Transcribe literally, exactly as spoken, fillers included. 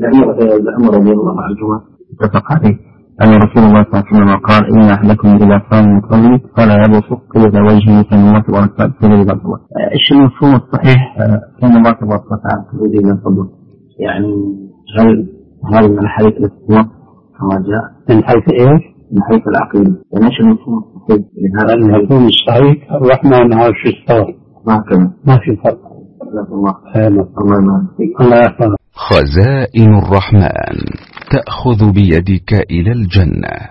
عمر رضي الله عنه اتفق عليه أن رسول الله صلى الله عليه وسلم قال إن أحدكم إذا صام يصلي فلا يبصق إلى وجهه كما تبصق في البصر. إيش المفهوم الصحيح كما تبصق على الخروج إلى الصدر؟ يعني هل هل من حيث الاستواء كما جاء من حيث إيش؟ من حيث العقيدة. يعني إيش المفهوم الصحيح؟ المفهوم الصحيح الرحمن عرش استوى. ما كان ما في فرق. الله الله الله يحفظك. خزائن الرحمن تأخذ بيدك إلى الجنة.